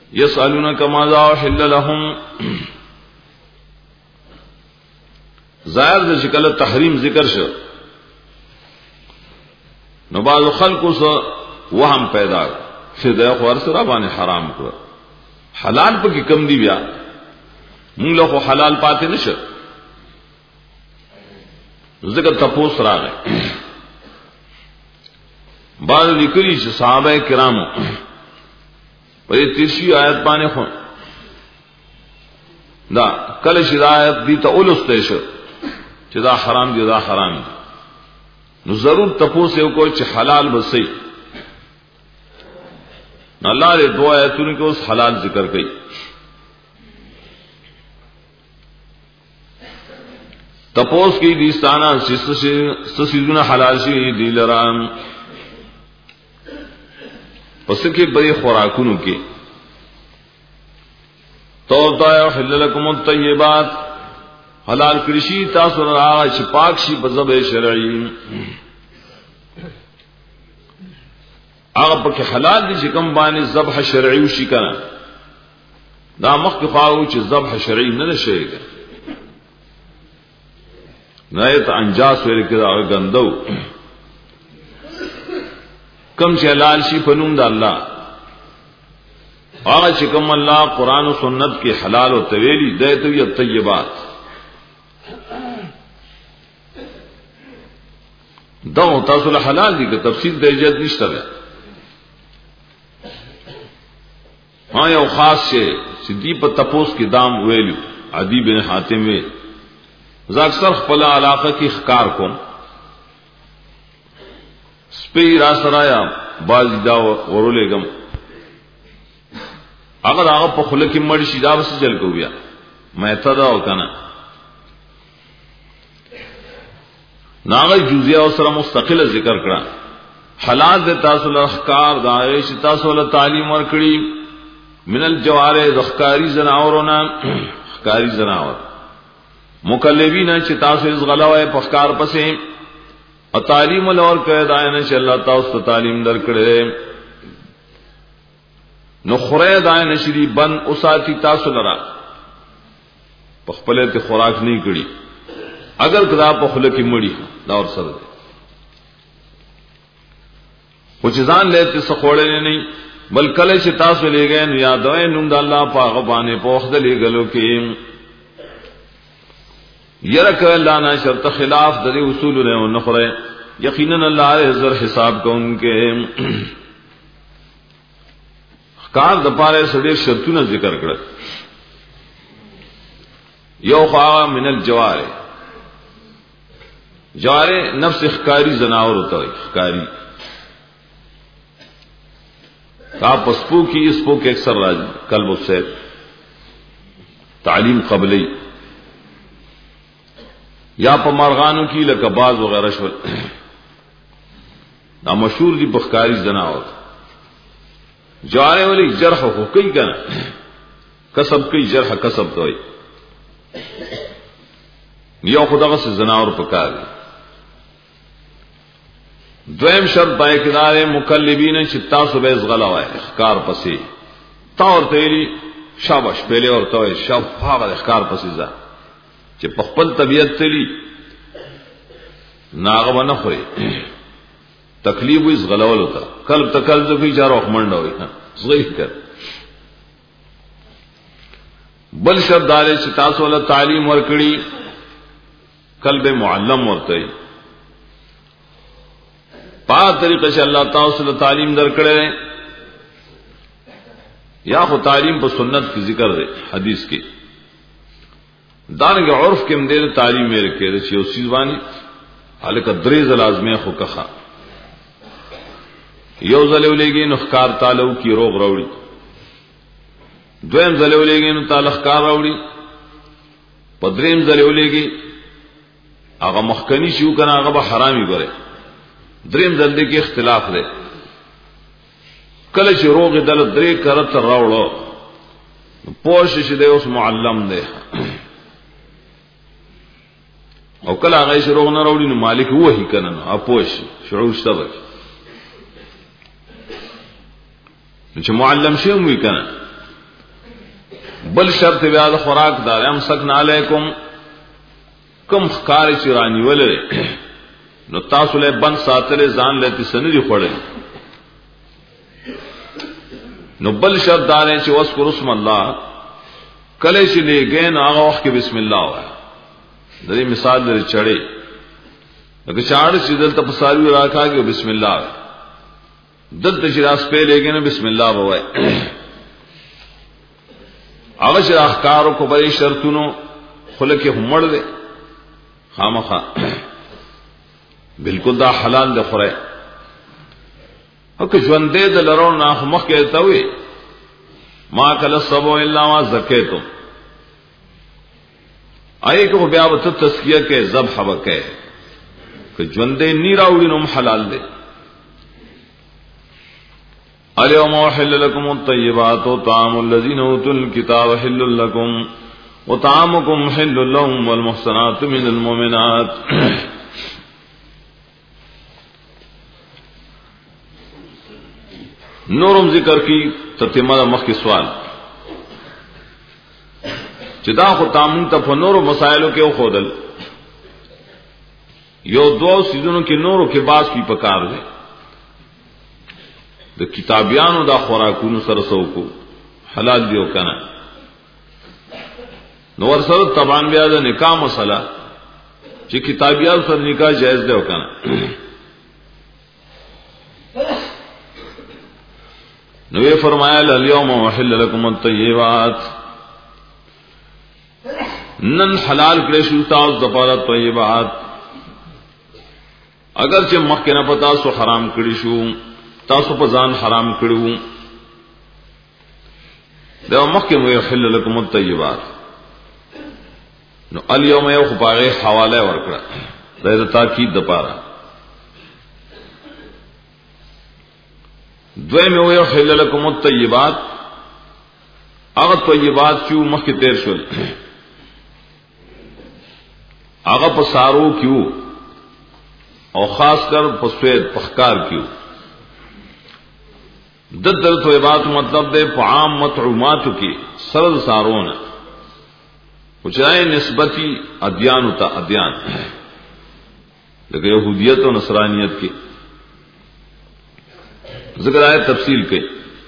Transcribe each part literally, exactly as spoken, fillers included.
یسألونک ماذا احل لهم ظاهر د شکل تحریم ذکر شو نو بعض خلقو سو وهم پیدا چې دا خور سره باندې حرام کړ حلال پکې کم دی بیا موږ له حلال پاتې نشه ذکر تپوس راغی بعض لیکلي چې صحابه کرامو په دې تیرشي آیت باندې خو دا کله چې آیت دي ته اولسته شو چې دا حرام دي دا حرام دي نو ضرور تپوس یو کو چې حلال بسې الله دې دعا آیتونو کې اوس حلال ذکر کړي تپوس کی دیستانا سسیزونه حلال شي دی لرام پس کې بری خوراکونو کې تو دا حلل لكم الطيبات حلال کرشی تاسو را چې پاک شي په ذبح شرعي هغه پکې حلال دي چې کوم باندې ذبح شرعي وشي کنه دا مخکې خواو چې ذبح شرعي نه شي نه ته انجاس ویل کې دا غندو کم چې حلال شي په نوم د الله هغه چې کوم الله قران او سنت کې حلال او طویلی دایته وي طیبات دا تاسو له حلال دي که تفصیل د ایجاد نشته ده ها یو خاص شی چې دی په تپوس کې دام ویلو عدی بن حاتم وی زه اکثر خپل علاقه کې ښکار کوم سپی را سرایا باز دا ورولېګم هغه هغه په خله کې مړ شي دا وسه جل کو بیا مې ته دا وکنه ناغه جزئیه او سره مستقله ذکر کړه حلال د تاسو له ښکار دایې چې تاسو له تعلیم ورکړي من الجواره ذخکاری زناورونه ښکاری زناور مکلبین چې تاسو از غلاوه په ښکار پسې او تعلیم ولور کړه دا نه چې الله تاسو ته تعلیم درکړي نو خره دا نه شری بن اوساتی تاسو لرا په خپل ته خوراک نه کړي اگر کدا په خله کې مړی دا ور سره خو چې ځان لته سخوړې نه بل کله چې تاسو لګې نو یادوي نوم د الله پاغه باندې پوښد لګلو کې یرک الله نه شرط خلاف د اصول نه نه خره یقینا الله زر حساب کوونکې کار د پاره سړي شرطونه ذکر کړل یو خوا من الجوار جوار نفس اخکاری زناور ہوتا ہے اخکاری کا پسپو کی اسپو کے اکثر راج قلب السید تعلیم قبلی یا پمارغانوں کی لکباز وغیرہ شول نا مشہور دی بخکاری زناور جوارے والی جرح ہو کئی کنا کسب کئی جرح کسب تو یو خدا سے زناور پکار دویم شرط پای کدار مکلبین چتا صبح غلا وای اخکار پسی تا اور تیری شاباش پہلے اور تو شفاف اخکار پسی ځه چې په خپل طبیعت تلی ناغه نه خوري تکلیف وي غلاول وتا قلب تکل ذو کی چارو خمنډ وي صحیح کړ بل شرط دار چې تاسو ول تعلیم ورکړي قلب معلم ورته پا طریقے سے اللہ تعالی سے تعلیم درکړي یا خو تعلیم په سنت کی ذکر ہے حدیث کی دانګ عرف کې مدیر تعلیم یې کړي چې اوسې ځواني الک دریز لازمه خو کخه یو زلولېږي نو ښکار تعالو کی روغ راوړي دویم زلولېږي نو تعالی ښکار راوړي پدریم زلولېږي هغه مخکنی شو کنه هغه به حرامي ګره دریم زلدې کې اختلاف دی کله چې روغ دل درې کرت راوړو پوښ شي دی اوس معلم دی او کله هغه چې روغ نه راوړي نو مالک وਹੀ کنه نو اپوش شعور سبق چې معلم شي مو کنه بل شرط بیا د خوراک دار ام سکن علیکم کم خکار چرانی ولره نو تاسو له بند ساتل ځان له تسنری خړل نو بل شرط دار چې واسکر اسم الله کله چې لګین هغه وخت کې بسم الله وای د دې مثال لري چړې لکه چاړ چې دلته په ساروي راکاږي بسم الله دلته چې راس په لګین بسم الله وای هغه چې احکار کو به شرطونو خلک همړ دي خامخا بالکل دا حلال ده خوره او که ژوند دې د لرون نه مخ کې ته وي ما کل سبو الا ما زکیتم آئے کو بیا وت تزکیہ کے ذبح وکے کہ ژوند دې نی راوړي نو حلال ده اليوم احل لكم الطيبات وطعام الذين اوتوا الكتاب حل لكم وطعامكم حل لهم والمحصنات من المؤمنات نورم ذکر کی تتمه مخ کی سوال چې دا خو تامن ته په نورو مسائلو کې خودل یو دوه سيزونو کې نورو کې باس کی پکار دي د کتابیانو دا خوراکونو سره سوکو حلال دیو کنه نو ور سره تبان بیا د نکاح مسله چې کتابیانو سره نکاح جائز دی کنه نو یہ فرمایا اليوم احل لكم الطيبات نن حلال کړی شو تاسو د پاره طیبات اگر چې مخکې نه پتا سو حرام کړی شو تاسو په ځان حرام کړو دا مخکې مو يحل لكم الطيبات نو اليوم یو خبره حواله ورکړه د تاکید د پاره دوی میں ہوئے حل لکم الطیبات اغا طیبات کیوں مخ کے تیر شل اغا پسارو کیوں اور خاص کر پسوید پخکار کیوں دد در طیبات مطلب دے پعام مطعومات کی سرد سارون کچھ آئے نسبتی ادیان تا ادیان لیکن یہودیت و نصرانیت کی ذکر آئے تفصیل کے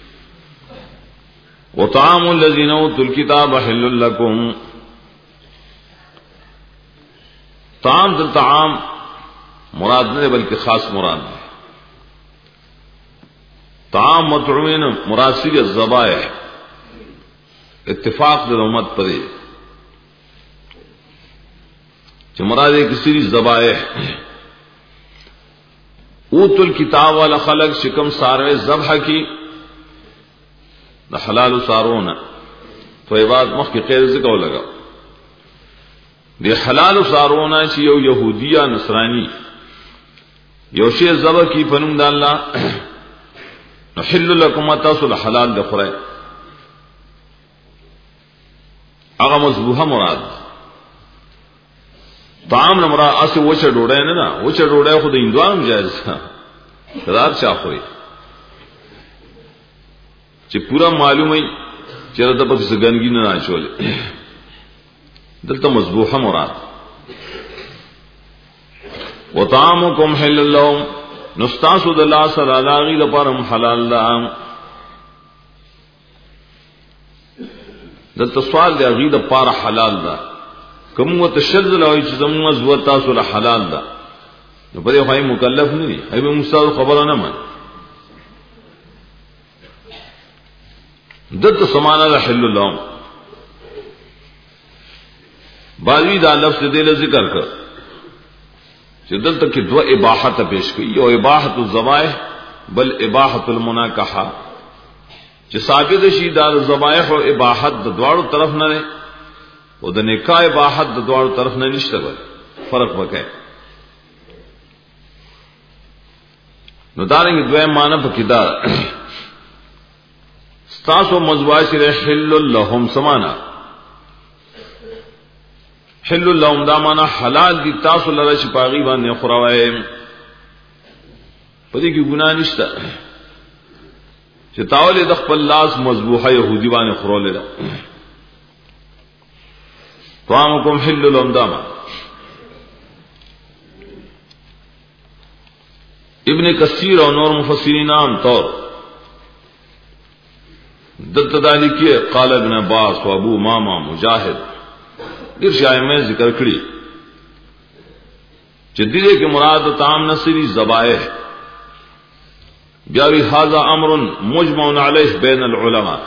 وطعام الذین اوتوا الکتاب حل لکم طعام در طعام مراد نہیں بلکہ خاص مراد ہے طعام مطعومین مراد سی الذبائح اتفاق در امت پرے کہ مراد ایک سری ذبائح اوت الکتاب والا خلق شکم ساروے ذبح کی دا حلال سارونا تو یہ بات مخ کی قید ذکر لگا دی حلال سارونا چی یو یہودیہ نصرانی یو شی ذبح کی فنم دا اللہ نحل لکم تاسل حلال دخرے اغا مذبوحہ مراد طعام نمرا اسے وچه ډوډۍ نه نه وچه ډوډۍ خو د هندوانو جایز ده قرار چا خوري چې پورا معلومه چې دا په څنګه نه راچول دلته مذبوحه مراد وطعامکم حل لهم نستاسو د الله سره لاغي لپاره حلال ده دلته سوال دی غي لپاره حلال ده کوم وتشذ لوي چې زموږ زوات تاسو له حلال ده نو په دې خو مکلف نه دي ایبه مستاو خبره نه مان دته سمانه له حل لهم باوی دا لفظ دې له ذکر کړ چې دلته کې دوه اباحت پیش کړي یو اباحت الذبائح بل اباحت المناکحه چې ثابت شي دا ذبائح او اباحت د دواړو طرف نه نه او د نکاح اباحت د دواړو طرف نه نشته بل فرق وکړي نو دارنګ دوه معنی پکې دا ستاسو مزواجر حل لهم سمانا حل لهم دا معنی حلال دي تاسو لره چې پاغي باندې خوراوي پدې کې ګناه نشته چې تاول د خپل لاس مذبوحه يهودي باندې خورول ده طعامكم حل لهم داما. ابن کثیر اور نور مفسرین عام طور دتدالی کی قال ابن عباس و ابو امامہ مجاہد ارشاد میں ذکر کړي چې دې کې مراد تام نصری ذبائح بیاوی هذا امر مجمع علیه بین العلماء.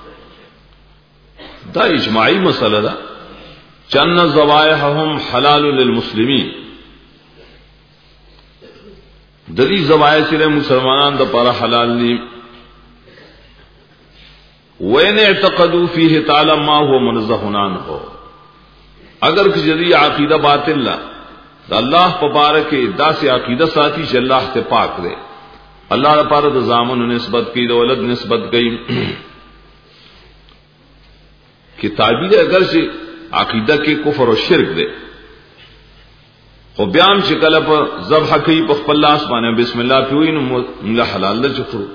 دا اجماعی مسئلہ ده چن ذبائحهم حلال للمسلمین. دلی ذبائح سره مسلمانان د پر حلال دي. وین اعتقدوا فيه تعالی ما هو منزه عنه. اگر کجری عقیدہ باطل لا دا اللہ پبارک دا سے عقیدہ ساتھی چې الله ته پاک دے اللہ لپاره د زامن نسبت کی د ولد نسبت گئی کتابی دے اگر سے عقیدہ کے کفر و شرک دے او بیان چې کله په ذبح کوي په خپل لاس باندې بسم الله کوي نو موږ حلال ده چخرو.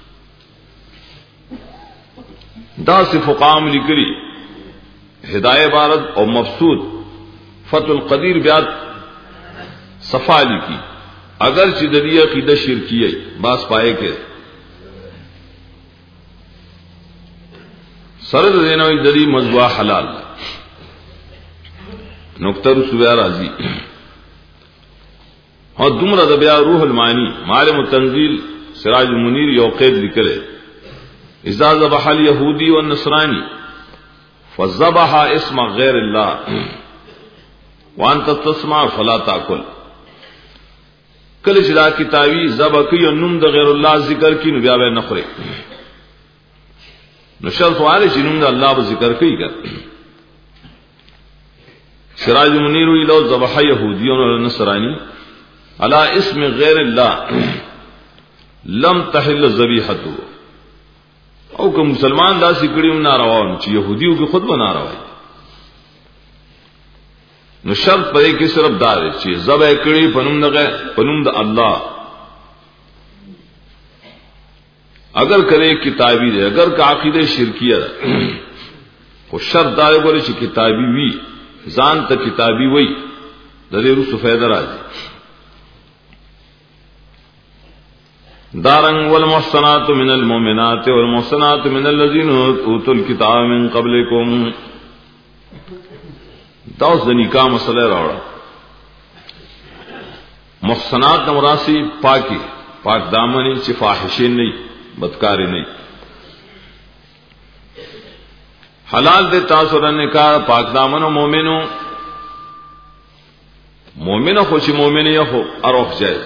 دا سے فقام لیکلی ہدایت عبارت اور مبسوط فتح القدیر بیات صفالی کی اگر چدری عقیدہ شرکی ہے باس پائے کے سرد دینا دری مذبح حلال نقطہ رسویہ راضی اور دمر ادبیا روح المعانی معالم التنزیل سراج المنیر یوقید لکلے اذا ذبح الیہودی والنصرانی فذبح اسم غیر اللہ وانت تسمع فلا تاکل. کله چې دا کتابی ذبح کوي نوم د غیر الله ذکر کوي نو بیا به نه خوري. نو شرط واره چې نوم د الله به ذکر کوي ګر. سراج منیر وی لو ذبح یهودیون و نصرانی علی اسم غیر الله لم تحل ذبیحته. او که مسلمان دا سکړیو ناروا چې يهوديو کې خود و ناروا نو شرط پرې کې صرف دار چې ذبح کړي پنوم دغه پنوم د الله اگر کرے کتابی دے اگر کا عقیدہ شرکیہ خو شرط دار غوړي چې کتابی وی ځان ته کتابی وی د دې رسو فائدہ راځي. دارنگ والمحصنات من المؤمنات والمحصنات من الذين اوتوا الكتاب من قبلكم. داوس د نکاح مسئلہ راوړه. محصنات نمراسی پاکی پاک دامنی چې فاحشین نه بدکاری نه حلال دے تاسو رن نکاح پاک دامنو مومنو مومنو خوشی مومن یو اروخ جائز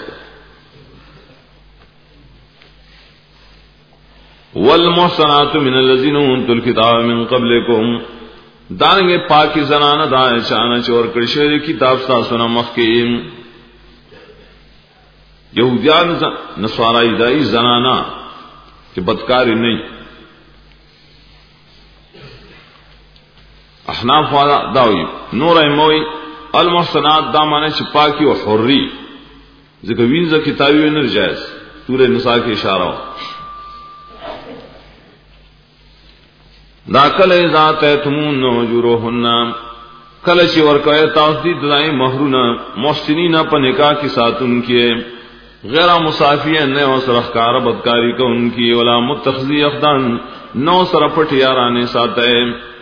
والمحصنات من الذين اوتوا الكتاب من قبلكم. دانګه پاکی زنانه دا شان چور کړي شوی کتاب تاسو نه مخکې یهودیان نصارای دای زنانا چې بدکاری نه. احناف والا داوی نور ایموی المحصنات دا معنی چې پاکی او حری ځکه وینځه کتابي نه جایز. سورہ نساء کې اشاره دا کله ذات تمون نوجروهن کله چې ورکوي تاسو دي دای مہرونه محسنین په نکاح کې ساتون کې غیر مصافیه نه او سرخکار بدکاری کو ان کی ولا متخذی اخدان نو سر پټ یارانه ساته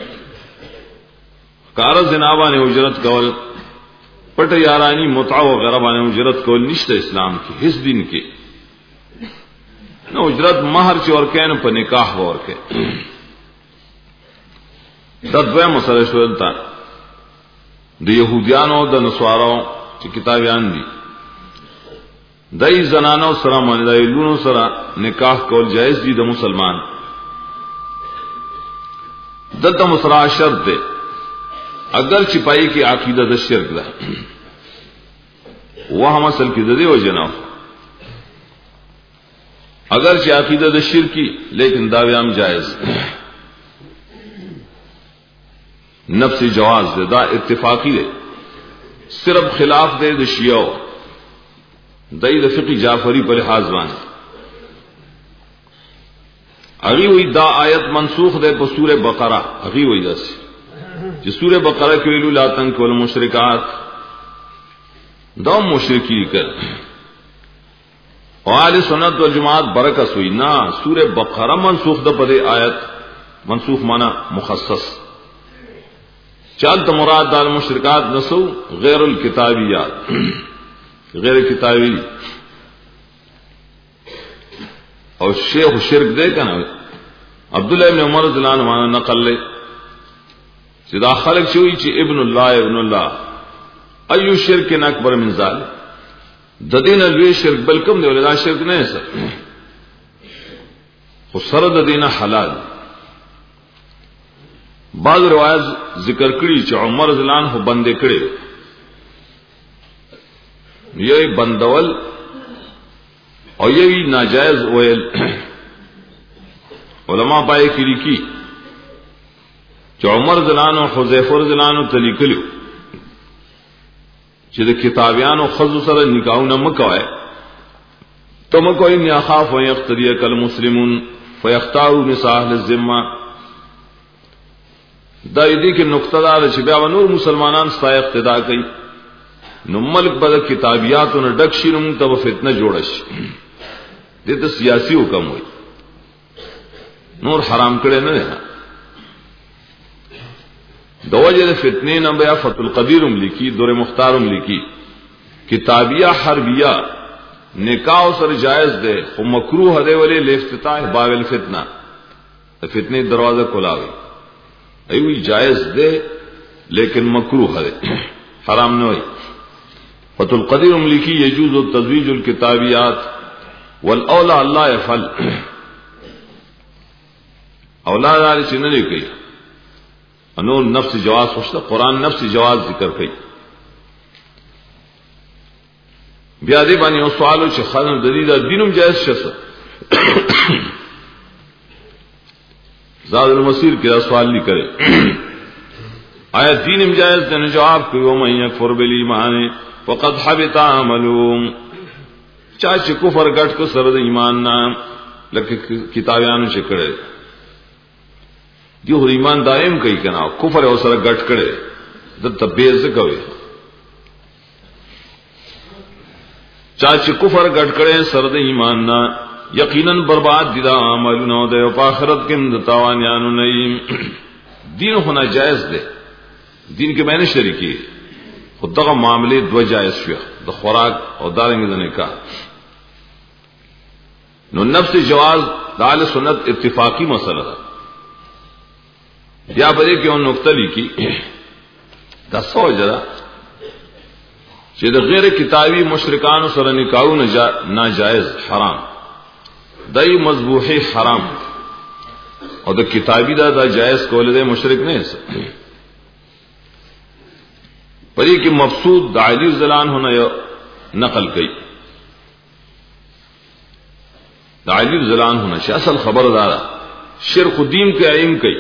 کار جنابا نے اجرت کول پټ یارانی متع او غیر باندې اجرت کول نشته اسلام کې هیڅ دین کې نو اجرت مہر چې ورکین په نکاح ورکه دا دوی مسله شول تا د يهوديانو د نصارو چې کتابيان دي دای زنانو سره باندې دای لونو سره نکاح کول جائز دي د مسلمان دته مسرا شرط ده اگر چپائی کی عقیدہ د شرک ده وہ ہم اصل کی ددی و جناب اگر چ عقیدہ د شرکی لیکن داویام جائز نفس جواز دے دا اتفاقی دے صرف خلاف دے د شیعہ دای د فقہ جعفری پر لحاظ باندې اغي وی دا آیت منسوخ ده په سورہ بقرہ اغي وی داس چې سورہ بقره کې ویلو لا تنکحوا المشرکات دا مشرکی کړ او اهل سنت والجماعت برکت ہوئی نا سورہ بقره منسوخ ده په آیت منسوخ معنی مخصص چالت مراد دال مشرکات نسو غیر الکتابیات غیر کتابی اور شیخ شرک دے کنا عبداللہ ابن عمر رضی اللہ عنہ نقل لے سدا خلق شوئی چی ابن اللہ ابن اللہ ایو شرک اکبر من ذالک ددین الوی شرک بلکم دے ولدا شرک نہیں سر خسر ددین حلال بعض روایت ذکر کړي چې عمر رضی الله عنه بندې کړي یې بندول او یې ناجائز ویل علما پای کې لیکي چې عمر رضی الله عنه حذیفه رضی الله عنه تلیکلو چې د کتابیانو خذ سره نکاحونه مکوای تم کوئی نه خاف او یختری کل مسلمون فیختاروا نساء اهل الذمه دا دې کې نقطه دار چې بیا نور مسلمانان ستا اقتدا کوي نو ملک بد کتابیاتو نه ډک شي نو ته فتنه جوړ شي دې ته سیاسي حکم وي نور حرام کړي نه نه دوجه فتنه نه بیا فتح القدیرم لیکي دور مختارم لیکي کتابیه حربیه نکاح سره جائز ده او مکروه ده ولې لافتتاح باب الفتنه فتنه دروازه کولاوي ایوی جائز دے لیکن مکروہ ہے حرام نہ ہوئی فتح القدیر لکھی یجوز تزویج الکتابیات والاولا اللہ یفعل اولاد علی چنہ نے کہی انور نفس جواز خوشتا قرآن نفس جواز ذکر کئی بیادی بانی او سوالو چھ خانم دلیدہ دینم جائز شسا زاد المسیر کی سوال لی کرے آیا دین جائز نے جواب کہ ومن یکفر بالایمان فقد حبط عمله چاچ کفر گٹ کو سر ایمان نام لکه کتابیانو چکڑے دیو ایمان دائم کئی کنا کفر او سر گٹ کڑے د تبیز کوي چاچ کفر گٹ کڑے سر ایمان نا یقیناً برباد دیدا عملونو دے او آخرت کے تاوانیانو نہیں دین ہونا جائز دے دین کے میں نے شریکی خود دغه معاملے دو جائز شو د خوراک او دارنګ د نکاح نو نفس جواز د اهل سنت اتفاقی مسئلہ ده بیا بده کې اون نقطه لیکي دا سوجرا چې د غیر کتابی مشرکانو سره نکاح ناجائز حرام دای مذبوحی حرام او د کتابی دا دا جائز کول دے مشرک نه ہے پری کی مقصود د علی زلان ہونا نقل کئی د علی زلان ہونا چې اصل خبردار شرک دین کے ائم کئی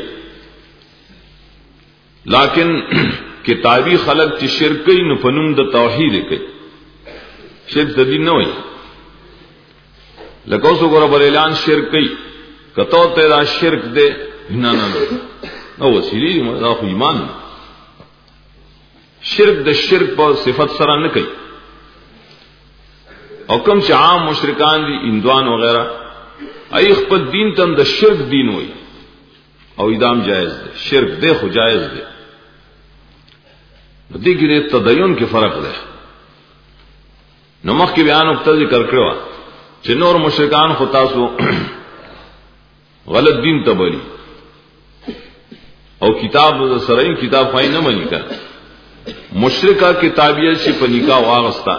لیکن کتابی خلق چې شرک کئی نو فنوم د توحید کئی شرک د دین نه وای لکه اوس وګوره بل اعلان شرک کوي کته ته دا شرک دی نه نه نو وسیلی دا خو ایمان شرک د شرک په صفت سره نه کوي او کوم چې عام مشرکان دي اندوان وغیرہ ای خپل دین ته د شرک دین وای او ادام جائز دی شرک دی خو جائز دی د دې کې تدین کې فرق دی نو مخکې بیان وکړه ذکر کړو چې نور مشرکان خو تاسو غلط دین ته بلی او کتاب سره کتاب پای نه منی کړه مشرکا کتابیت چې په نکاح واغستا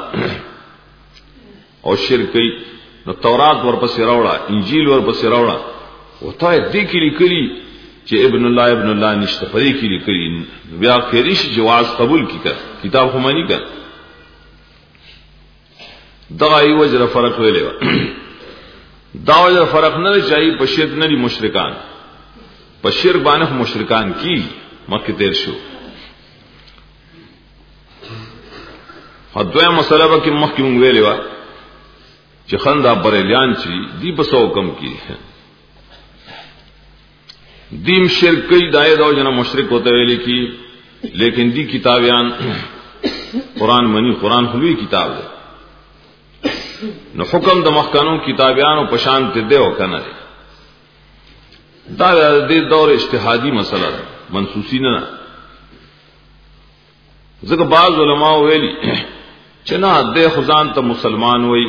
او شرکی نو تورات ورپسې راوړه انجیل ورپسې راوړه وته دې کې لیکلي چې ابن الله ابن الله نشته په دې کې لیکلي بیا خیریش جواز قبول کړه کتاب خو مانی کړه دا ای وجه فرق ویلې دا وجه فرق نه چي په شرک نه دي مشرکان په شرک باندې مشرکان کی مکه تیر شو حدوه مسله به کې مخکې مونږ ویلې و چې خندا بریلیان چي دی په سو کم کی دیم شرک کئی دائے دو جنا مشرک ہوتے ہوئے لکھی لیکن دی کتابیان قرآن منی قرآن خلوی کتاب ہے نو حکم د مخکانو کتابیان او پشان ته دیو کنه دا د دور اجتهادي مسله ده منسوسی نه ځکه بعض علما ویلي چې نه د خدان ته مسلمان وای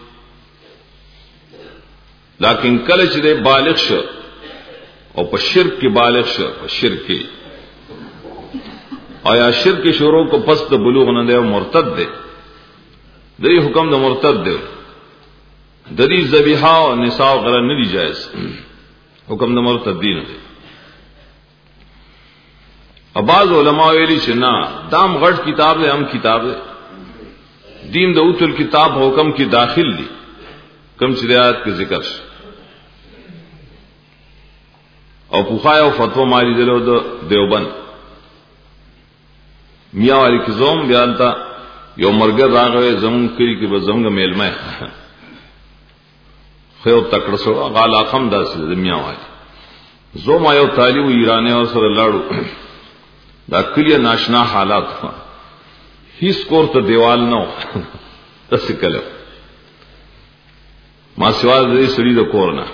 لیکن کله چې د بالغ شو او په شرک کې بالغ شو په شرک کې آیا شرک شروع کو پس د بلوغ نه دی مرتد دی دې حکم د مرتد دی د دې ذبیحه او نساء غره نه دی جایز حکم د مرتد دی نه دی اباظ علماء ویلي چې نه دام غټ کتاب دی هم کتاب دی دین د اوتل کتاب حکم کې داخل دی کم شریعت کې ذکر شي او پوخایو فتوا ماری دلو د دیوبند میاں والی کی زوم بیانتا یو مرگر راغوے زمون کری کی بزمونگا میلمائے خیو تکڑ سو غالا خم دا سید میاں والی زوم آیو تالیو ایرانے اور سر لڑو دا کلی ناشنا حالات ہیس کور تا دیوال نو تسکلو ما سوال دی سڑی دا کورنا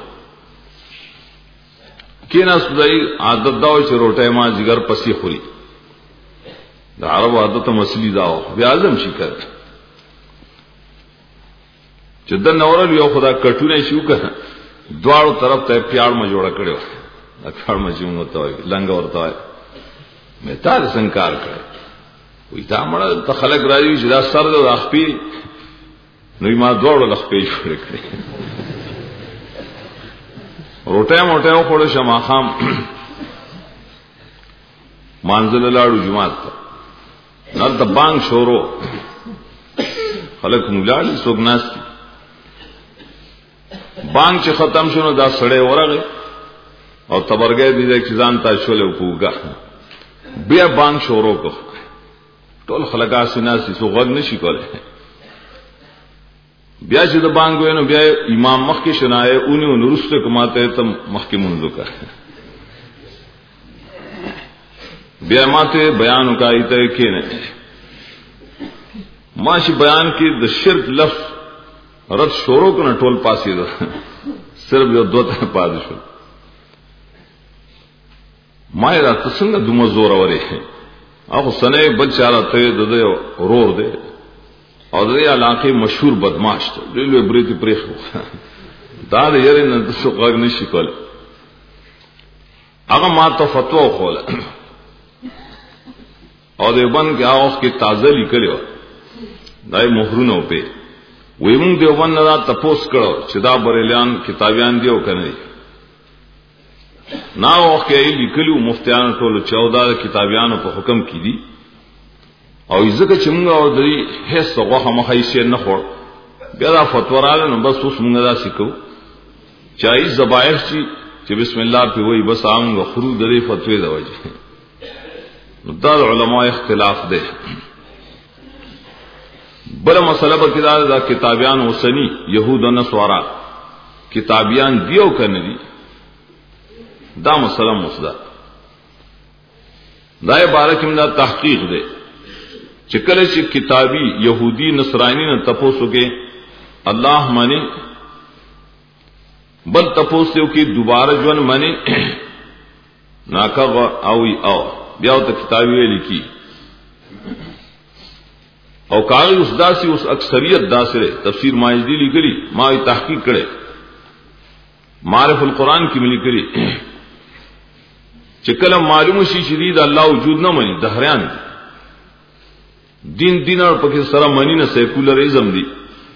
کینا سدائی عادت داو چه روٹے ما جگر پسی خوری دا عرب عادت مسلی داو بیا اعظم شکر چې د نورل یو خدا کټونه شو کنه دواړو طرف ته پیاړ ما جوړ کړو دا پیاړ ما چې موږ ته لنګ ورته وای مې تار سنکار کړ وې دا مړ ته خلک راځي چې دا سر د اخپی نو ما دواړو لخپې شوړ کړې روټه موټه خوړ شمه خام مانزل لاړو جمعه ته نال ته بانګ شورو خلک مولاړي سوګناستي بانګ چې ختم شونه دا سړې ورغه او تبرګې دې چې ځان ته شولې کوګه بیا بانګ شورو کو ټول خلګا سناسي سو غږ نشي کوله بیا چې د بانګ وینو بیا امام مخ کې شنايه اونې ونرسته کماته ته مخ کې منځو کا بیا ماته بیان وکای ته کې نه ماشي بیان کې د شرک لفظ رد شروع کنه ټول پاسې ده صرف یو دوته پاد شو ما را څنګه دومره زور اوري هغه سنې بل چاره ته د ورور دی او د علاقې مشهور بدمعاش ته ډېر بریتي پرېخو دا یې نه د څو غږ نشي کول هغه ما ته فتوا خوله او دیوبند کې هغه کې تازه لیکلو دای مہرونو په وې موږ دیوبند نه تاسو کړو چې دا بریلیان کتابیان دیو کنه نا وخت کې لیکلو مفتیان ټول چودہ کتابیانو په حکم کې دي او ځکه چې موږ او درې هیڅ هغه مخایشه نه خور بیا دا فتوا راغله نو بس اوس موږ دا سکو چای زبایح چې بسم الله په وای بس عام غفرو درې فتوی دا وایي دا علماء اختلاف ده بل مسئلہ بکدار دا کتابیان حسنی یہود و نصارا کتابیان دیو کنه دي دا مسئلہ مسدا دا عبارت کې دا تحقیق ده چې کله چې کتابی یہودی نصرانی نه تپوسو کې الله معنی بل تپوسو کې دوباره ژوند معنی ناکغه او او بیا ته کتابی ویل کی او کاغذ اس داسي اس اکثریت داسره تفسیر ماجدی لیکلی ما تحقیق کړي معرف القرآن کی ملي کړي چې کله معلوم شي شدید الله وجود نه مني دهریان دین دین او پکې سره منی نه سیکولرزم دي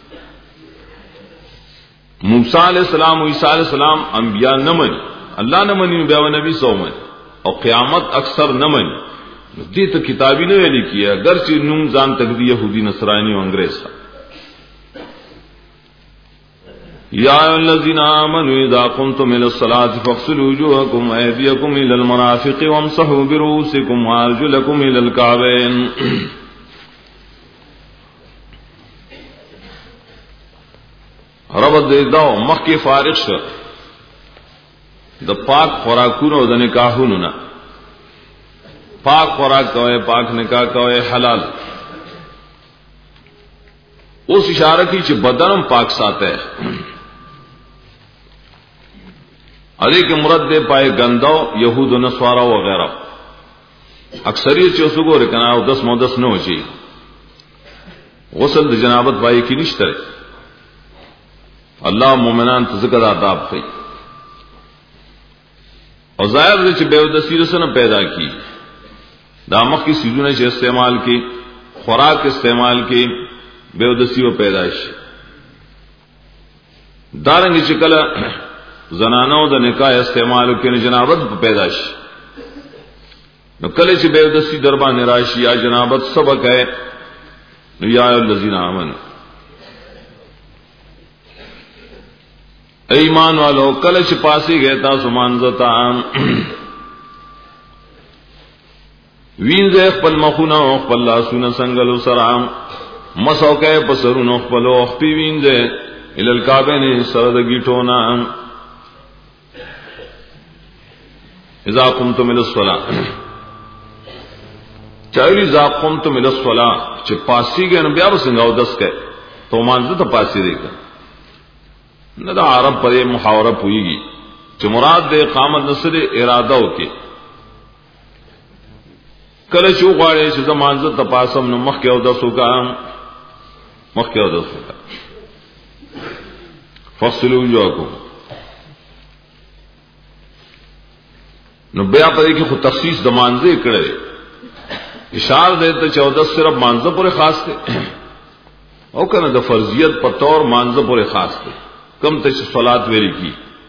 موسی علیہ السلام او عیسی علیہ السلام انبیاء نه مني الله نه مني بیا نبی سو مني او قیامت اکثر نه مني دې ته کتابی نه ویل کیه اگر چې نوم ځان تک دی يهودي نصراني او انګريز یا الذین آمنوا اذا قمتم الى الصلاة فاغسلوا وجوهكم وايديكم الى المرافق وامسحوا برؤوسكم وارجلكم الى الكعبين رب دې دا مخکې فارغ شو د پاک خوراکونو او د نکاحونو نه. پاک خوراک کوئے، پاک نکاح کوئے، حلال. اس اشارہ کی چھ بدنم پاک ساتھ ہے. ادھے کے مرد دے پائے گندو یہود و نصارا وغیرہ اکثریت چھ اسو کو رکنا او دس مودس نہ ہو چی غسل جنابت بائی کی نشتر. اللہ مومنان تذکر آداب کی اور ظاہر دے چھ بیودسی رسن پیدا کی دامخ کی سیزوں نے چھ استعمال کی خوراک استعمال کی بیودسی و پیدائش دارنگی چکل زنانوں دا نکاح استعمال کی جنابت پیدائش نو کلے چھ بیودسی دربان راشی یا جنابت سبق ہے نو یا الذین آمنوا ایمان والو کلچ پاسی گئے تا سمانزتا وینز اخپل مخونا اخپل لاسونا سنگلو سرام مسوکے پسرون اخپلو اخپی وینز الالکابین سردگیٹونا اذا قمتم الالصلاة چاہیلی اذا قمتم الالصلاة چھ پاسی گئے نبیا بسنگاو دس گئے تو مانزتا پاسی دے گا نہ دا عرب پر یہ محاورہ ہوئی گی کہ مراد دے قامت نصر ارادہ ہو کے کل چو غاڑے چھ زمانزت تپاسم نو مخ کے او دسو کا مخ کے او دسو کا فصلو جو کو نو بیا پر کی خود تخصیص دمانزے کرے اشار دے تو چودہ صرف مانزہ پر خاص تھے او کنا دا فرضیت پر طور مانزہ پر خاص تھے کم تک صلات ویری کی.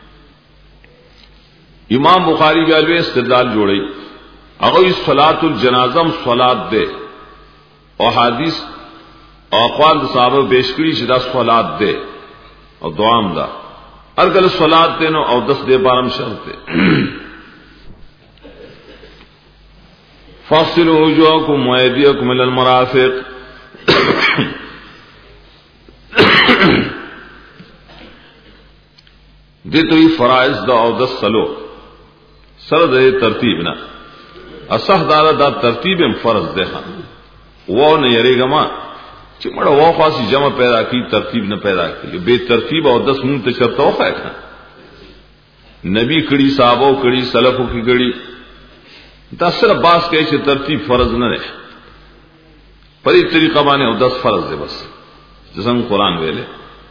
امام بخاری بیالوے استدلال جوڑی اگر اس صلات الجنازم صلات دے اور حدیث اور اقوال صحابہ بیشکری شدہ صلات دے اور دعام دا ارگل صلات دے نو اور دس دے بارم شرط دے. فاصلوا وجوهكم وأيديكم إلى المرافق دے تو یہ فرائض دا او دس سلو سر دے ترتیب نا اصح دارا دا ترتیب فرض دے خان وہ نہ یرے گا ماں چمڑا وہ خاصی جمع پیدا کی ترتیب نہ پیدا کی بے ترتیب او دس منہ تشرتا ہو خواہ کھا نبی کڑی صحابوں کڑی سلفوں کی کڑی دا صرف باس کہے چھے ترتیب فرض نہ رہے پر ایک طریقہ بانے او دس فرض دے بس جسم قرآن ویلے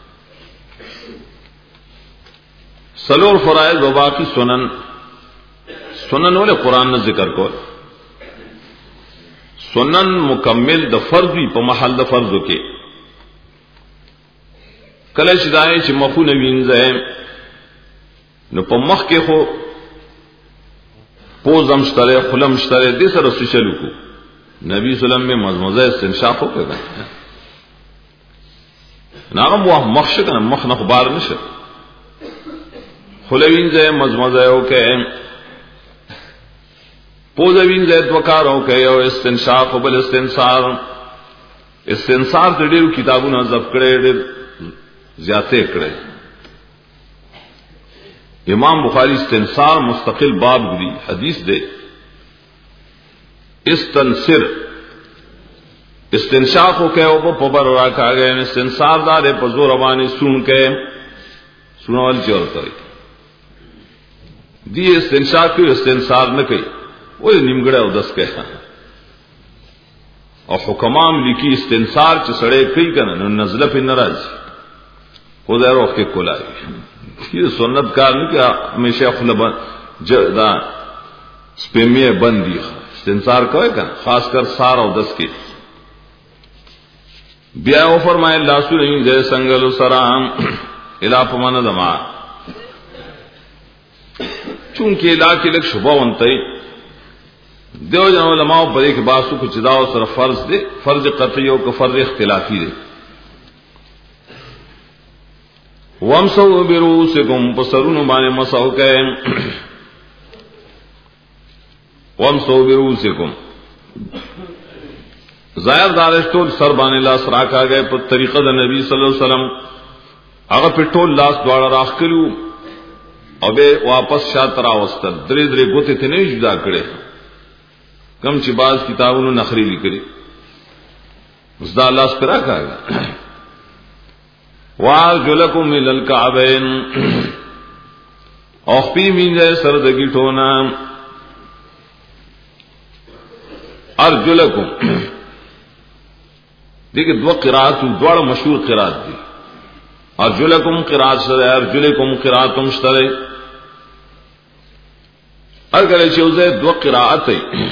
سلور فرائض و باقی سنن سنن والے قرآن نے ذکر کو سنن مکمل د فرضی په محل د فرض کې کله چې دای چې مخو نوینځه نو په مخ کې خو پوزم شتره خلم شتره دې سره سچلو کو نبی سلام میں مزمزه استنشاق وکړه ناغم واه مخ شکنه مخ نه بار نشه خلوینځه مزمزه وکړه پوزوینځه دوکار وکړه او استنشاق بل استنصار استنصار د ډیرو کتابونو ذکر کړي ډیر زیاته کړي امام بخاری استنصار مستقل باب دی حدیث دے استنصر استنشاق ہو کہ وہ پبر رکھا گئے استنصار دار پزور روانی سن کے سنو والی چورت ہوئی دی استنشاق کی استنصار نہ کہی وہ نمگڑے او دس کہ اور حکمام لکھی استنصار چ سڑے کئی کنا نزلہ پہ ناراض خود روح کے کولائی یہ سنت کار نہیں کہ ہمیشہ خلبا جدا سپیمی بندی استنصار کوئے کنا خاص کر سار او دس کی بیا او فرمائے اللہ سنین جے سنگل سرام الہ پمانا دما چونکہ الہ کی لک شبہ ونتائی دیو جن علماء پر ایک باسو کو چداو سر فرض دے فرض قطعیوں کو فرض اختلافی دے وامسو برؤسکم پسرون بانے مسو کہے وامسو برؤسکم ظاہر دارش ٹول سر بانے لاس راکا گئے پر طریقہ دا نبی صلی اللہ علیہ وسلم اگر پھر ٹول لاس دوارا راک کرو او به واپس شاته راوستل درې درې ګوتې ته نه جدا کړي کم چې باز کتابونو نخري لیکلي زدا الله سپرا کاږي وارجلکم من الکعبین او خپی مینځه سر د گیټونا ارجلکم دغه دوه قرات دوه مشهور قرات دي ارجلکم قرات سره ارجلکم قرات مشترک اگر چې وزه دوه قرات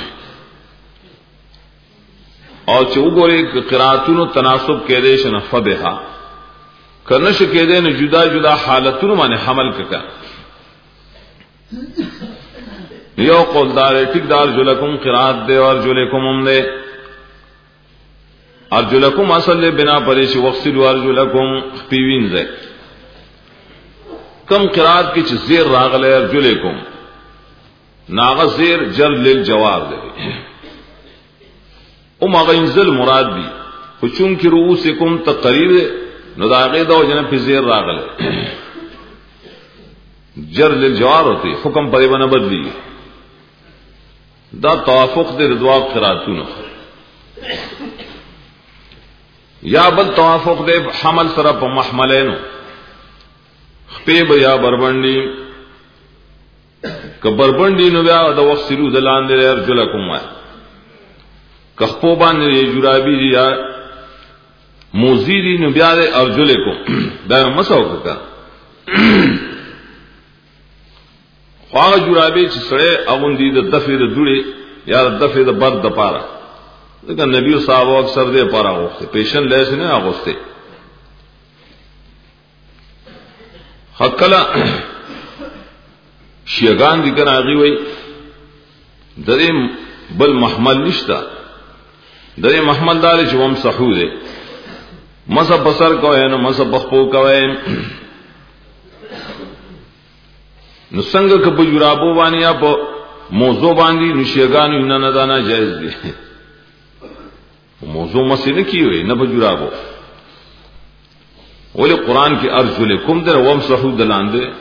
او چې وګوري قراتونو تناسب کېدې شنه فبها کنه چې کېدې نه جدا جدا حالتونو باندې حمل کړه یو قولدار ټیک دار جلکم قرات دے اور جلکم هم دے ارجلکم اصل بنا پرې چې وغسلوا ارجلکم پیوین دے کم قرات کی چې زیر راغله ارجلکم ناغه زیر جر للجواب دے او ماغه انزل مراد دی خو چون کی رؤوسکم تقریب نو داغه دا جن په زیر راغله جر للجوار ہوتی حکم پرې باندې بدلی دا توافق دے رضوا قراتونو یا بل توافق دے حمل سره په محملینو خپې بیا بربندی ک بربندی نو بیا د وخت سرو دلان دے ارجلکم وای کخپو باندې جرابی یا موزیری نو بیا د ارجلکم دا مسو کا خواغ جرابی چې سره اغوندی د دفې د دوړي یا د دفې د برد د پاره ځکه نبی صاحب اکثر دې پاره غوښته پیشن لیس نه اغوسته حقلا شیعان دي کنه اغي وای درې بل محمل نشتا درې محمل دار چې وم صحو دې مصب بصر کوي نو مصب بخپو کوي نو څنګه کبه جرابو باندې یا په موضوع باندې نشيګانو نه نه دانا جائز دي موضوع مسله کیوي نه په جرابو ولې قران کې ارجلکم در ومسحو دلاندې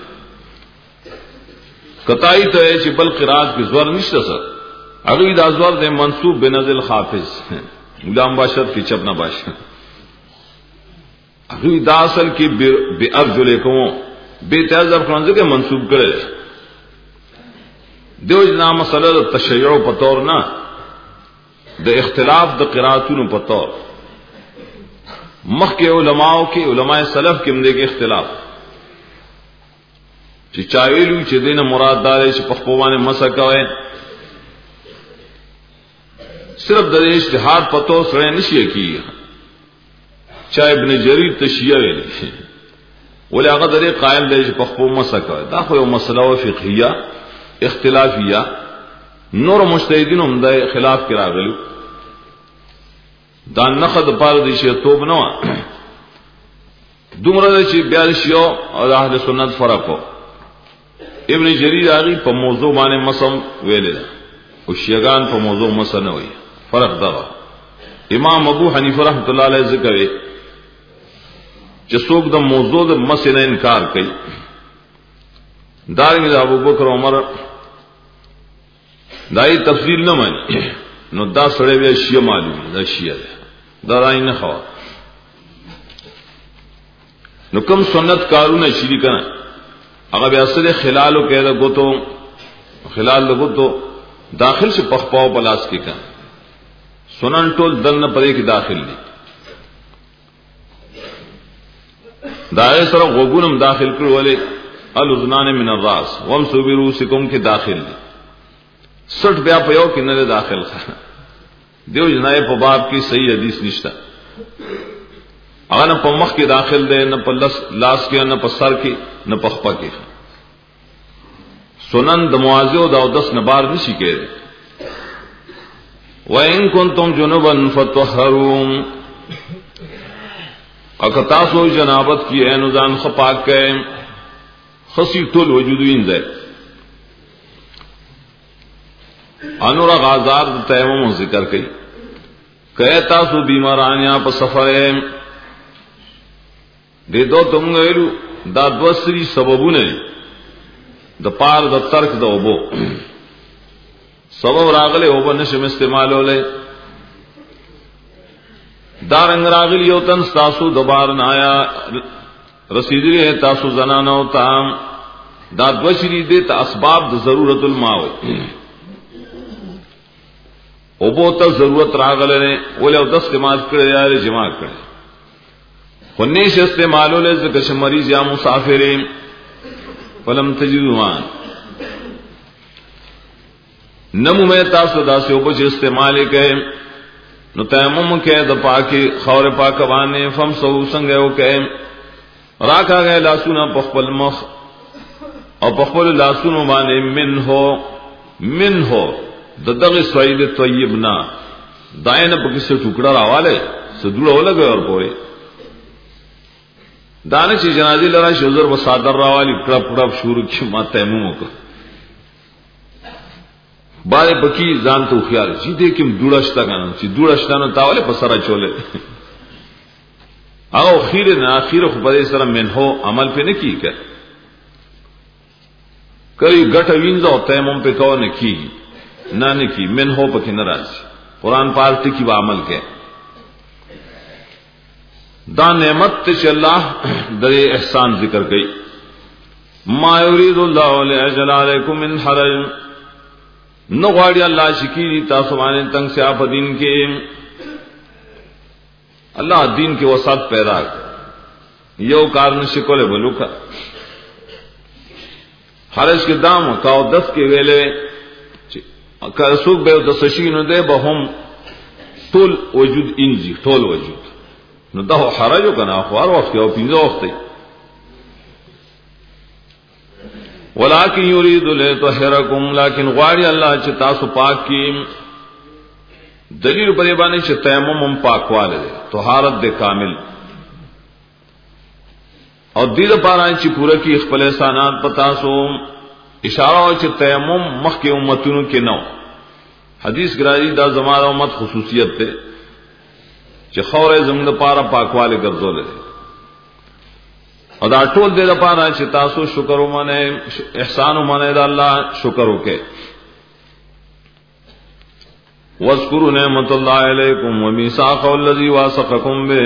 کتای ته چې بل قرات کې زور نشته سر هغه د ازور د منسوب بنزل حافظ غلام باشر کی چپنا باشر هغه د اصل کې به ارجلکم بے تعذب کړه چې منسوب کړي دیو جنا مسله تشیع په تور نه د اختلاف د قراتونو په تور مخکې علماو کې علماء سلف کې موږ اختلاف چې چاویلو چې دینه مراد دار چې په خپوانه مسکوي صرف د اجتهاد په تور سره نشي کیږي چا ابن جریر تشیع ویلي ولی هغه درې قائل دی چې په خپل مسکه دا خو یو مسله فقهیه اختلافیه نور مجتهدین هم د خلاف کې راغلي دا نخد پاره دي چې توب نه دومره چې بیا شیو او اهل سنت فرقو ابن جریر هغه په موضوع باندې مسم ویل او شیعان په موضوع مسنه وي فرق دا امام ابو حنیفه رحمۃ اللہ علیہ ذکر چې څوک د موضوع د مسله انکار کوي دارنګه ابو بکر عمر دای تفصیل نه مانی نو دا سره وی شیعه معلوم دا شیعه دا راي نه خوا نو کوم سنت کارونه شری کنه هغه بیا سره خلالو کې دا غوتو خلال لغوتو داخل سے پخپاو بلاس کې کنه سنن ټول دنه پرې کې داخل دي دای سره غوګونم داخل کړو ولې الاذنان من الراس وامسوا برؤسکم کې داخل دي سټ بیا په یو کې نه داخل دیو جنای په باب کې صحیح حدیث نشته هغه نه په مخ کې داخل دی نه په لاس لاس کې نه په سر کې نه په خپه کې سنن د مواضع او د دس نه بار نشي کېږي وَإِن كُنتُمْ جُنُبًا فَطَهَّرُوا اگر تاسو جنابت کی ہے نزان خپاک کے خسی ټول وجود وینځه انورا غازار تیمم ذکر کړي کہے تاسو بیماران یا په سفر دې دو تم ویلو دا دوسری سببونه د پار د ترک د اوبو سبب راغله اوبو نشم استعمالوله دارنګ راغلی یو تن تاسو دوبار نه آیا رسیدلی تاسو زنانو ته دا دوشری دې ته اسباب د ضرورت الماء اوبو ته ضرورت راغله نه ولې د استعمال کړی یا جمع کړی خو نش استعمالوله ځکه چې مریض یا مسافر فلم تجدوا ماء نمو میں تاسو داسې اوبو چې استعمال کړي نو تیمم کې د پاکي خور پاک باندې فم سو څنګه یو کې راکا غي لاسونه په خپل مخ او په خپل لاسونو باندې منه منه د دغه سوید طیبنا داینه په کیسه ټوکړه راواله سدوړه ولګي اور پوره دانه چې جنازي لرا شوزر و صادر راوالی کړپ کړپ شروع کی ما تیمم وکړه باندې بکی ځان ته خیال چې دې کوم دوړشتا کنه چې دوړشتا نو تاوله په سره چولې او اخیر نه اخیر خو په سره منه عمل په نه کیږي کړي ګټه وینځو تیمم په کو نه کیږي نه نه کی منه په کې ناراض قرآن پارتی کی عمل کې دا نعمت چې الله د احسان ذکر کړي ما یرید الله لاجل علیکم من حرج نو غواړي الله شکیری تاسو باندې تنگ سیاف دین کې الله دین کې وسعت پیدا کړ یو کار نشي کوله بلوکا حرج کې دام کاو دس کې ویلې چې کله څوک به د سشینو ده به هم ټول وجود انځي ټول وجود نو دا حرج کنه خو هر وخت یو پینځه وخت ولكن يريد ليطهركم لكن غواړي الله چې تاسو پاک کړي دلیل پرې باندې چې تیمم هم پاکواله ده طهارت ده کامل او دې لپاره چې پوره کې خپل احسانات پتا سو اشاره او چې تیمم مخکې امتونو کې نو حدیث ګرایي دا زماره امت خصوصیت ده چې خورې زموږ لپاره پاکواله ګرځول ده او دا ټول دې لپاره چې تاسو شکر ومنه احسان ومنه دا الله شکر وکړي واذکروا نعمت الله علیکم ومیثاق الذی واثقکم به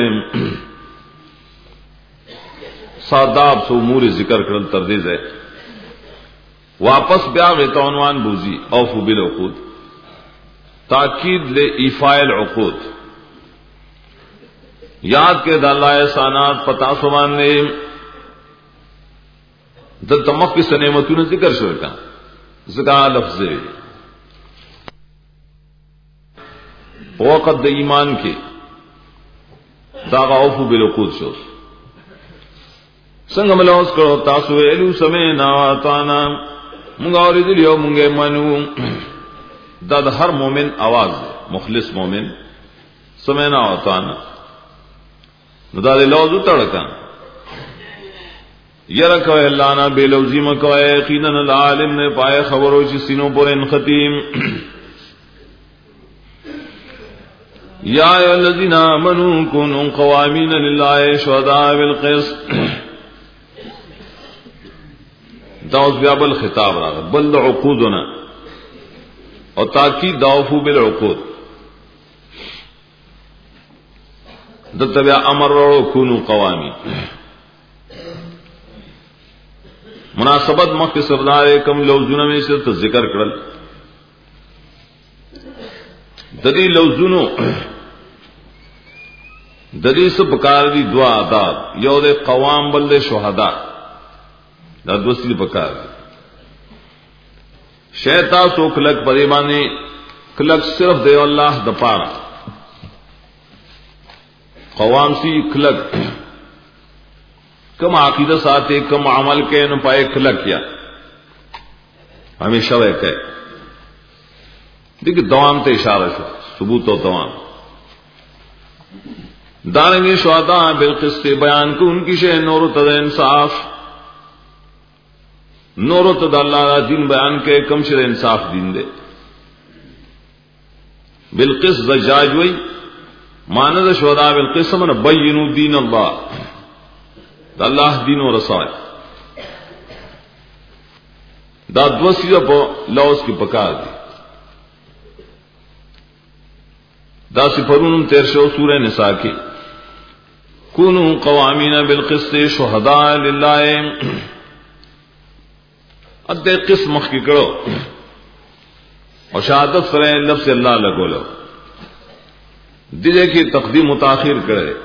صاداب سو امور ذکر کړل تر دې ځای واپس بیا غته عنوان بوزي اوفو بالعقود تاکید له ایفاء العقود یاد کې د الله احسانات پتا سو باندې د تمک کی نعمتونو ذکر شوی کا زکا لفظ وقت د ایمان کې دا غوفو بالعقود شو څنګه ملوث کړو تاسو ویلو سمعنا واطعنا موږ اورېدلیو موږ منو دا د هر مؤمن आवाज مخلص مؤمن سمعنا واطعنا نو دا له لوزو تړکا یرا کوي الله نه به لوزي مکوي یقینا العالم نے پائے خبرو چې سینو پر ان ختم یا ای الذین آمنوا كونوا قوامین لله شهداء بالقسط دا اوس بیا بل خطاب راغ بل عقودنا او تاکید داوفو بالعقود دته بیا امر ورو كونوا قوامین مناسبت مخ سردار کم لوزونه میں سے ذکر کړل د دې لوزونو د دې څخه پکار دي دعا آداب یو د قوام بل د شهدا دا دوسری پکار شیطان سو کلک پرې باندې کلک صرف دی الله د پاره قوام سی کلک کم عقیدہ ساتھ کم عمل کے نو پائے کھلا کیا ہمیشہ وہ کہ دیکھ دوام تے اشارہ شو ثبوت و دوام دارنگی شہداء بالقسط بیان کو ان کی شے نور و تد انصاف نور و تد اللہ دین بیان کے کم شر انصاف دین دے بالقسط زجاج وئی ماند شہداء بالقسط من بینو دین اللہ دا اللہ دین و رسائل دا دو سیزه په لوز کې پکار دي. دا سفرون تیر شو سورہ نساء کې کونوا قوامین بالقسط شهداء لله. اته قسم مخ کې کړو او شهادت سره لفظ الله لګولو دې کې تقدیم متأخر کړي.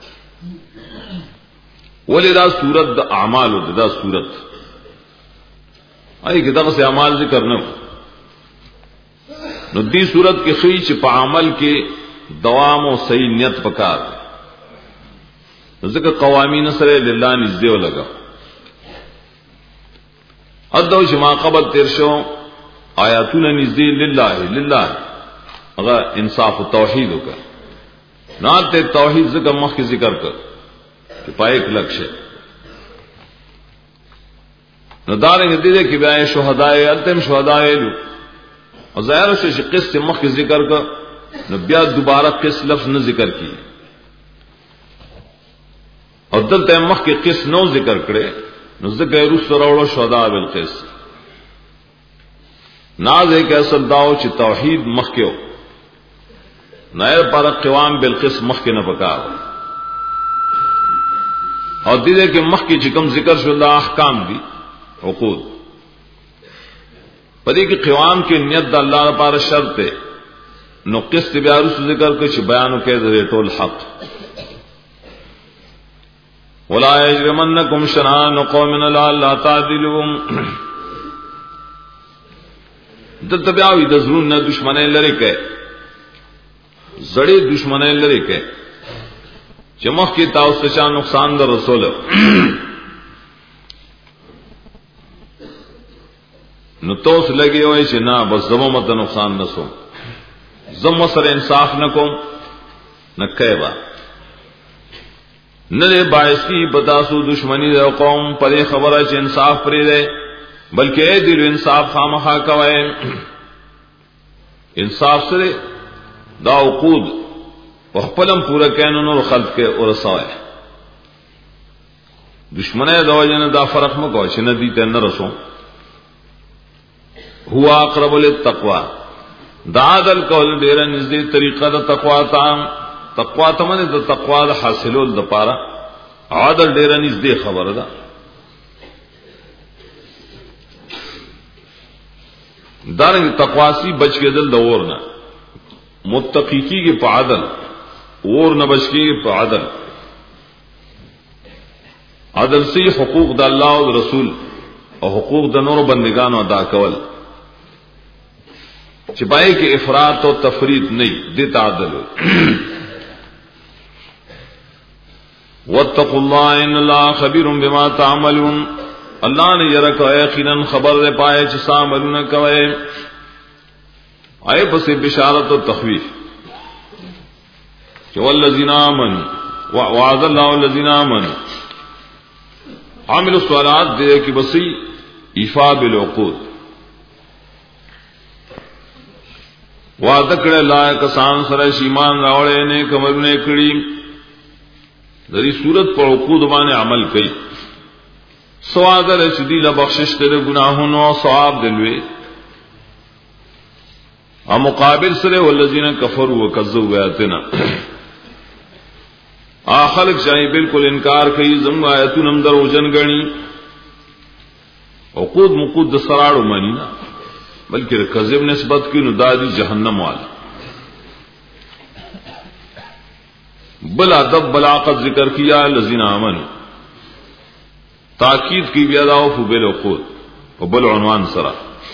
ولدا صورت د اعمال د دا صورت اې کې دغه سه اعمال ذکر نه نو دې صورت کې خې چې په عمل کې دوام او صحیح نیت پکار ځکه قوامین سره لله نږدې ولګا ادو چې ما قبل تیر شو آیاتونه نږدې لله لله هغه انصاف او توحید وکړه نه ته توحید ځکه مخکې ذکر کړ چې پای کې لکشه نو دارنګ دې کې بیا شهداء التم شهداء له او ظاهر شي چې قصه مخکې ذکر کړ نو بیا دوباره قصه لفظ نه ذکر کی او دلته مخکې قصه نو ذکر کړي نو ذکر رسول الله شهداء بالقصه نازه کې اصل داو چې توحید مخکې نه پر قوام بالقصه مخکې نه پکار او دې کې مخکې چې کوم ذکر شو الله احکام دي عقود پدې کې قوام کې نیت د الله لپاره شرط ده نو قسط بیا رسو ذکر کې چې بیان وکړي د ټول حق ولا یجرمنکم شنآن قوم الا تعدلوا دلته بیا وي د زړونو نه دشمنه لري کې زړې دشمنه لري کې چې مخ کې تاسو ته نقصان در رسول نو توس لګي وای چې نه بس زمو مت نقصان نسو زمو سره انصاف نکوم نکایبا نه باعثي بداسو دشمنی د قوم پر خبره چې انصاف پرې ده بلکې دل انصاف خامخا کوي انصاف سره دا عقود وخپلم پورا کینو نور خلق کې اور سوای دشمنه دا وجنه دا فرق مکو چې نه دي ته نه رسو هو اقرب للتقوى دا عدل کول ډیر نږدې طریقه د تقوا ته تقوا ته باندې د تقوا د حاصلول د پاره عدل ډیر نږدې خبره ده دارنګ تقواسی بچ کېدل د اور نه متقی کیږي په عدل اور نه بچ کیږي په عدل عدل سي حقوق د الله او رسول او حقوق د نور بندگانو ادا کول چې پای کې افراط او تفرید نه دي تعدل واتقوا الله ان الله خبير بما تعملون الله نے یرا یقینا خبر ده پائے چې ساملونه کوي آئے پس بشارت و تخویف کہ والذین آمنوا وعد الله الذین آمنوا عاملوا الصالحات دے کہ بسی ایفاء بالعقود وعده کړه لا کسان سره ایمان راوړې نه کومونه کړي دری صورت په عقود باندې عمل کړي سواد رشدی له بخشش ته ګناهونو او ثواب دلوي او مقابل سره والذین کفروا وکذبوا آیاتنا اخلق شای بالکل انکار کوي زم آیاتونه هم دروژن غني عقود مقود د سراړو مانی نه بلکې کذب نسبت کی نو دادی جہنم والا بل ادب بلاغت ذکر کیا الذین آمنوا تاکید کی بیا داو فبل عقود وبل عنوان سرا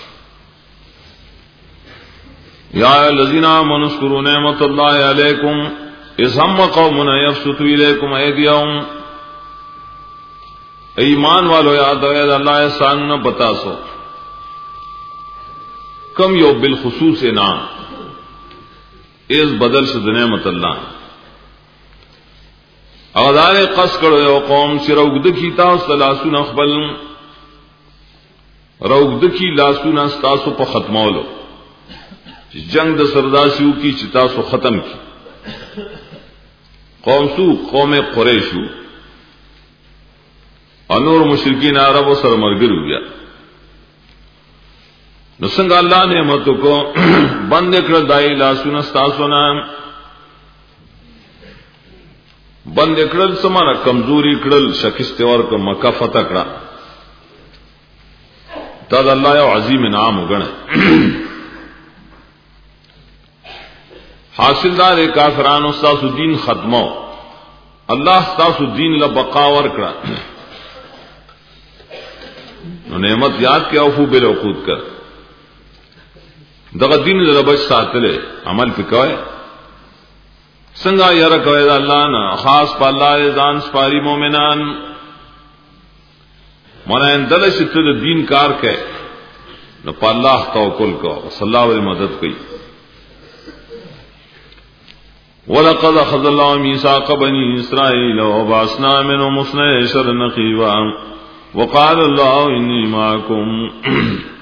یا الذین آمنوا اذکروا نعمت اللہ علیکم اذ هم قوم یبسطوا الیکم ایدیهم ایمان والو یاد ہے اللہ احسان نہ بتا سو کم یو بالخصوص نام از بدل شد نعمت اللہ اغدار قص کرو یو قوم سی روگد کی تاس لاسون اخبل روگد کی لاسون استاسو پا ختمولو جنگ د سرداسیو کی چتاسو ختم کی قوم سو قوم قریشو انور مشرکین عرب و سرمرگر ہو گیا نو څنګه الله نعمت کو بند کړ دای لاسونه تاسو نه بند کړل سمانه کمزوري کړل شکست ورکو مکه فتح کړه دا د الله یو عظیم انعام وګڼه حاصل دار کافرانو تاسو دین ختمو الله تاسو دین له بقا ورکړه نو نعمت یاد کې اوفو بالعقود کړ دغه دین له بچ ساتله عمل وکوي څنګه یاره کوي دا الله نه خاص په الله ځان سپاری مؤمنان مونږ اندل چې ته دین کار کوي نو په الله توکل کو صلی الله علیه مدد کوي ولقد اخذ الله ميثاق بني اسرائيل وبعثنا منهم اثني عشر نقيبا وقال الله اني معكم